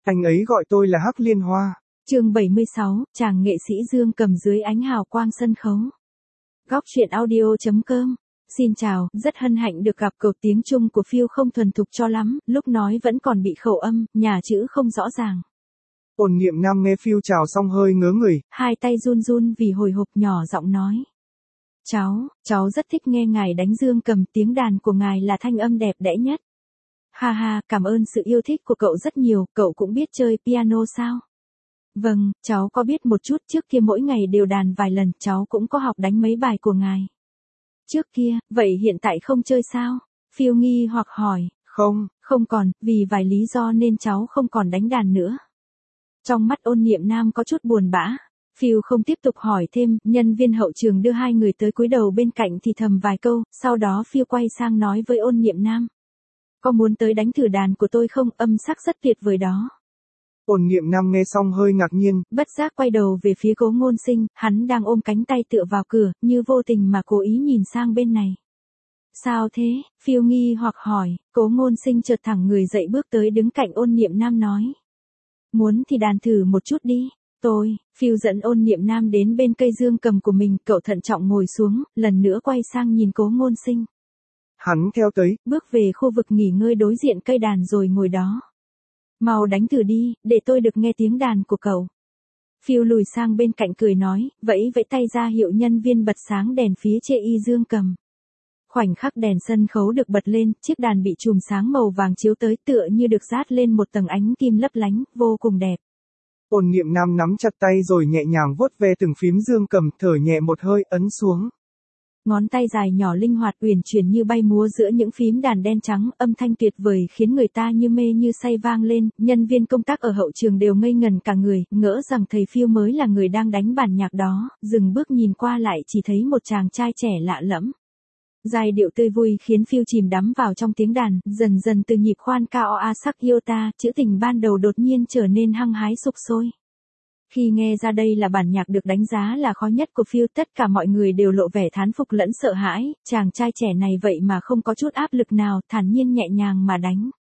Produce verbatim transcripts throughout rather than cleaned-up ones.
Anh ấy gọi tôi là Hắc Liên Hoa. Chương bảy mươi sáu, chàng nghệ sĩ Dương Cầm dưới ánh hào quang sân khấu. Góc truyện audio chấm com. Xin chào, rất hân hạnh được gặp cậu. Tiếng Trung của Phiêu không thuần thục cho lắm, lúc nói vẫn còn bị khẩu âm, nhà chữ không rõ ràng. Ôn Niệm Nam nghe Phiêu chào xong hơi ngớ người. Hai tay run run vì hồi hộp, nhỏ giọng nói. Cháu, cháu rất thích nghe ngài đánh dương cầm, tiếng đàn của ngài là thanh âm đẹp đẽ nhất. Ha ha, cảm ơn sự yêu thích của cậu rất nhiều, cậu cũng biết chơi piano sao? Vâng, cháu có biết một chút, trước kia mỗi ngày đều đàn vài lần, cháu cũng có học đánh mấy bài của ngài. Trước kia, vậy hiện tại không chơi sao? Phiêu nghi hoặc hỏi. Không, không còn, vì vài lý do nên cháu không còn đánh đàn nữa. Trong mắt Ôn Niệm Nam có chút buồn bã. Phiêu không tiếp tục hỏi thêm, nhân viên hậu trường đưa hai người tới cúi đầu bên cạnh thì thầm vài câu, sau đó Phiêu quay sang nói với Ôn Niệm Nam. Có muốn tới đánh thử đàn của tôi không, âm sắc rất tuyệt vời đó. Ôn Niệm Nam nghe xong hơi ngạc nhiên, bất giác quay đầu về phía Cố Ngôn Sinh, hắn đang ôm cánh tay tựa vào cửa, như vô tình mà cố ý nhìn sang bên này. Sao thế? Phiêu nghi hoặc hỏi, Cố Ngôn Sinh chợt thẳng người dậy bước tới đứng cạnh Ôn Niệm Nam nói. Muốn thì đàn thử một chút đi. Tôi, Phiêu dẫn Ôn Niệm Nam đến bên cây dương cầm của mình, cậu thận trọng ngồi xuống, lần nữa quay sang nhìn Cố Ngôn Sinh. Hắn theo tới, bước về khu vực nghỉ ngơi đối diện cây đàn rồi ngồi đó. Mau đánh thử đi, để tôi được nghe tiếng đàn của cậu. Phiêu lùi sang bên cạnh cười nói, vẫy vẫy tay ra hiệu nhân viên bật sáng đèn phía trên y dương cầm. Khoảnh khắc đèn sân khấu được bật lên, chiếc đàn bị chùm sáng màu vàng chiếu tới tựa như được dát lên một tầng ánh kim lấp lánh, vô cùng đẹp. Ôn Niệm Nam nắm chặt tay rồi nhẹ nhàng vuốt ve từng phím dương cầm, thở nhẹ một hơi, ấn xuống. Ngón tay dài nhỏ linh hoạt uyển chuyển như bay múa giữa những phím đàn đen trắng, âm thanh tuyệt vời khiến người ta như mê như say vang lên, nhân viên công tác ở hậu trường đều ngây ngẩn cả người, ngỡ rằng thầy Phiêu mới là người đang đánh bản nhạc đó, dừng bước nhìn qua lại chỉ thấy một chàng trai trẻ lạ lẫm. Giai điệu tươi vui khiến Phiêu chìm đắm vào trong tiếng đàn, dần dần từ nhịp khoan cao a sắc iota, trữ tình ban đầu đột nhiên trở nên hăng hái sục sôi. Khi nghe ra đây là bản nhạc được đánh giá là khó nhất của Phiêu, tất cả mọi người đều lộ vẻ thán phục lẫn sợ hãi, chàng trai trẻ này vậy mà không có chút áp lực nào, thản nhiên nhẹ nhàng mà đánh.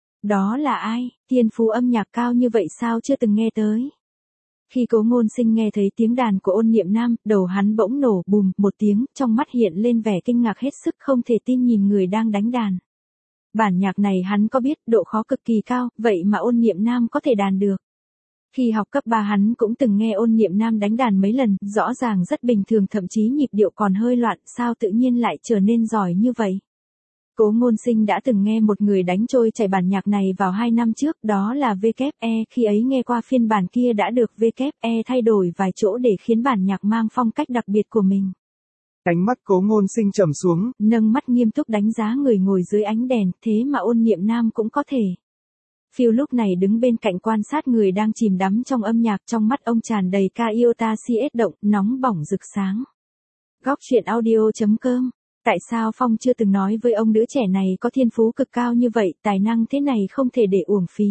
Đó là ai, thiên phú âm nhạc cao như vậy sao chưa từng nghe tới. Khi Cố Ngôn Sinh nghe thấy tiếng đàn của Ôn Niệm Nam, đầu hắn bỗng nổ bùm một tiếng, trong mắt hiện lên vẻ kinh ngạc hết sức không thể tin nhìn người đang đánh đàn. Bản nhạc này hắn có biết, độ khó cực kỳ cao, vậy mà Ôn Niệm Nam có thể đàn được. Khi học cấp ba hắn cũng từng nghe Ôn Niệm Nam đánh đàn mấy lần, rõ ràng rất bình thường, thậm chí nhịp điệu còn hơi loạn, sao tự nhiên lại trở nên giỏi như vậy. Cố Ngôn Sinh đã từng nghe một người đánh trôi chảy bản nhạc này vào hai năm trước, đó là vê kép e, khi ấy nghe qua phiên bản kia đã được vê kép e thay đổi vài chỗ để khiến bản nhạc mang phong cách đặc biệt của mình. Ánh mắt Cố Ngôn Sinh trầm xuống, nâng mắt nghiêm túc đánh giá người ngồi dưới ánh đèn, thế mà Ôn Niệm Nam cũng có thể. Phiêu lúc này đứng bên cạnh quan sát người đang chìm đắm trong âm nhạc, trong mắt ông tràn đầy ca iota cs động, nóng bỏng rực sáng. Góc truyện audio chấm com. Tại sao Phong chưa từng nói với ông đứa trẻ này có thiên phú cực cao như vậy, tài năng thế này không thể để uổng phí.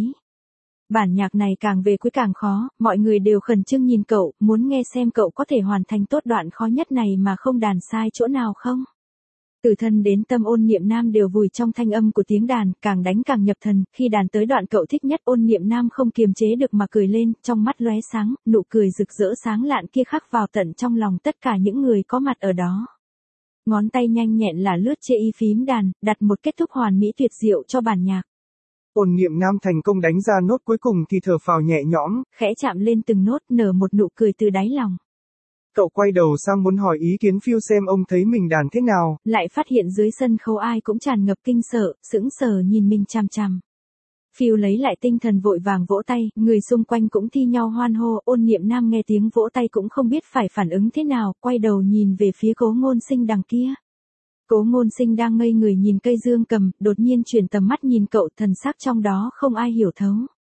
Bản nhạc này càng về cuối càng khó, mọi người đều khẩn trương nhìn cậu, muốn nghe xem cậu có thể hoàn thành tốt đoạn khó nhất này mà không đàn sai chỗ nào không. Từ thân đến tâm Ôn Niệm Nam đều vùi trong thanh âm của tiếng đàn, càng đánh càng nhập thần, khi đàn tới đoạn cậu thích nhất Ôn Niệm Nam không kiềm chế được mà cười lên, trong mắt lóe sáng, nụ cười rực rỡ sáng lạn kia khắc vào tận trong lòng tất cả những người có mặt ở đó. Ngón tay nhanh nhẹn là lướt trên y phím đàn, đặt một kết thúc hoàn mỹ tuyệt diệu cho bản nhạc. Ôn Niệm Nam thành công đánh ra nốt cuối cùng thì thở phào nhẹ nhõm, khẽ chạm lên từng nốt, nở một nụ cười từ đáy lòng. Cậu quay đầu sang muốn hỏi ý kiến Phiêu xem ông thấy mình đàn thế nào, lại phát hiện dưới sân khấu ai cũng tràn ngập kinh sợ, sững sờ nhìn mình chằm chằm. Phiêu lấy lại tinh thần vội vàng vỗ tay, người xung quanh cũng thi nhau hoan hô, Ôn Niệm Nam nghe tiếng vỗ tay cũng không biết phải phản ứng thế nào, quay đầu nhìn về phía Cố Ngôn Sinh đằng kia. Cố Ngôn Sinh đang ngây người nhìn cây dương cầm, đột nhiên chuyển tầm mắt nhìn cậu, thần sắc trong đó không ai hiểu thấu.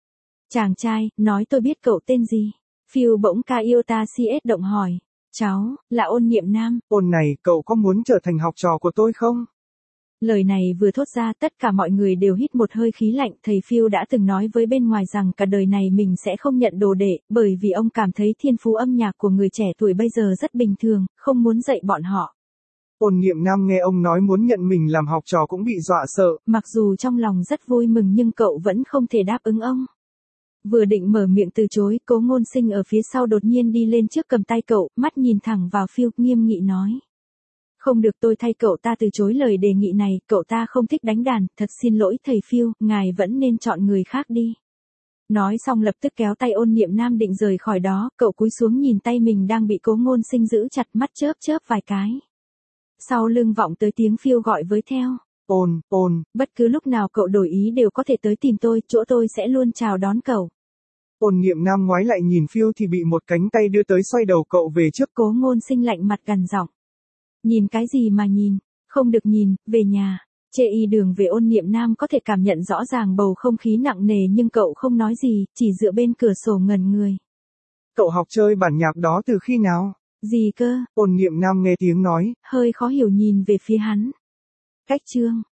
Chàng trai, nói tôi biết cậu tên gì. Phiêu bỗng ca iota cs động hỏi. Cháu, là Ôn Niệm Nam. Ôn này, cậu có muốn trở thành học trò của tôi không? Lời này vừa thốt ra tất cả mọi người đều hít một hơi khí lạnh, thầy Phiêu đã từng nói với bên ngoài rằng cả đời này mình sẽ không nhận đồ đệ, bởi vì ông cảm thấy thiên phú âm nhạc của người trẻ tuổi bây giờ rất bình thường, không muốn dạy bọn họ. Ôn Niệm Nam nghe ông nói muốn nhận mình làm học trò cũng bị dọa sợ. Mặc dù trong lòng rất vui mừng nhưng cậu vẫn không thể đáp ứng ông. Vừa định mở miệng từ chối, Cố Ngôn Sinh ở phía sau đột nhiên đi lên trước cầm tay cậu, mắt nhìn thẳng vào Phil, nghiêm nghị nói. Không được, tôi thay cậu ta từ chối lời đề nghị này, cậu ta không thích đánh đàn, thật xin lỗi thầy Phil, ngài vẫn nên chọn người khác đi. Nói xong lập tức kéo tay Ôn Niệm Nam định rời khỏi đó, cậu cúi xuống nhìn tay mình đang bị Cố Ngôn Sinh giữ chặt, mắt chớp chớp vài cái. Sau lưng vọng tới tiếng Phil gọi với theo. Ôn, ôn. Bất cứ lúc nào cậu đổi ý đều có thể tới tìm tôi, chỗ tôi sẽ luôn chào đón cậu. Ôn Niệm Nam ngoái lại nhìn Phil thì bị một cánh tay đưa tới xoay đầu cậu về trước. Cố Ngôn Sinh lạnh mặt gằn giọng. Nhìn cái gì mà nhìn, không được nhìn, về nhà. Chê y đường về Ôn Niệm Nam có thể cảm nhận rõ ràng bầu không khí nặng nề nhưng cậu không nói gì, chỉ dựa bên cửa sổ ngẩn người. Cậu học chơi bản nhạc đó từ khi nào? Gì cơ? Ôn Niệm Nam nghe tiếng nói. Hơi khó hiểu nhìn về phía hắn. Cách chương.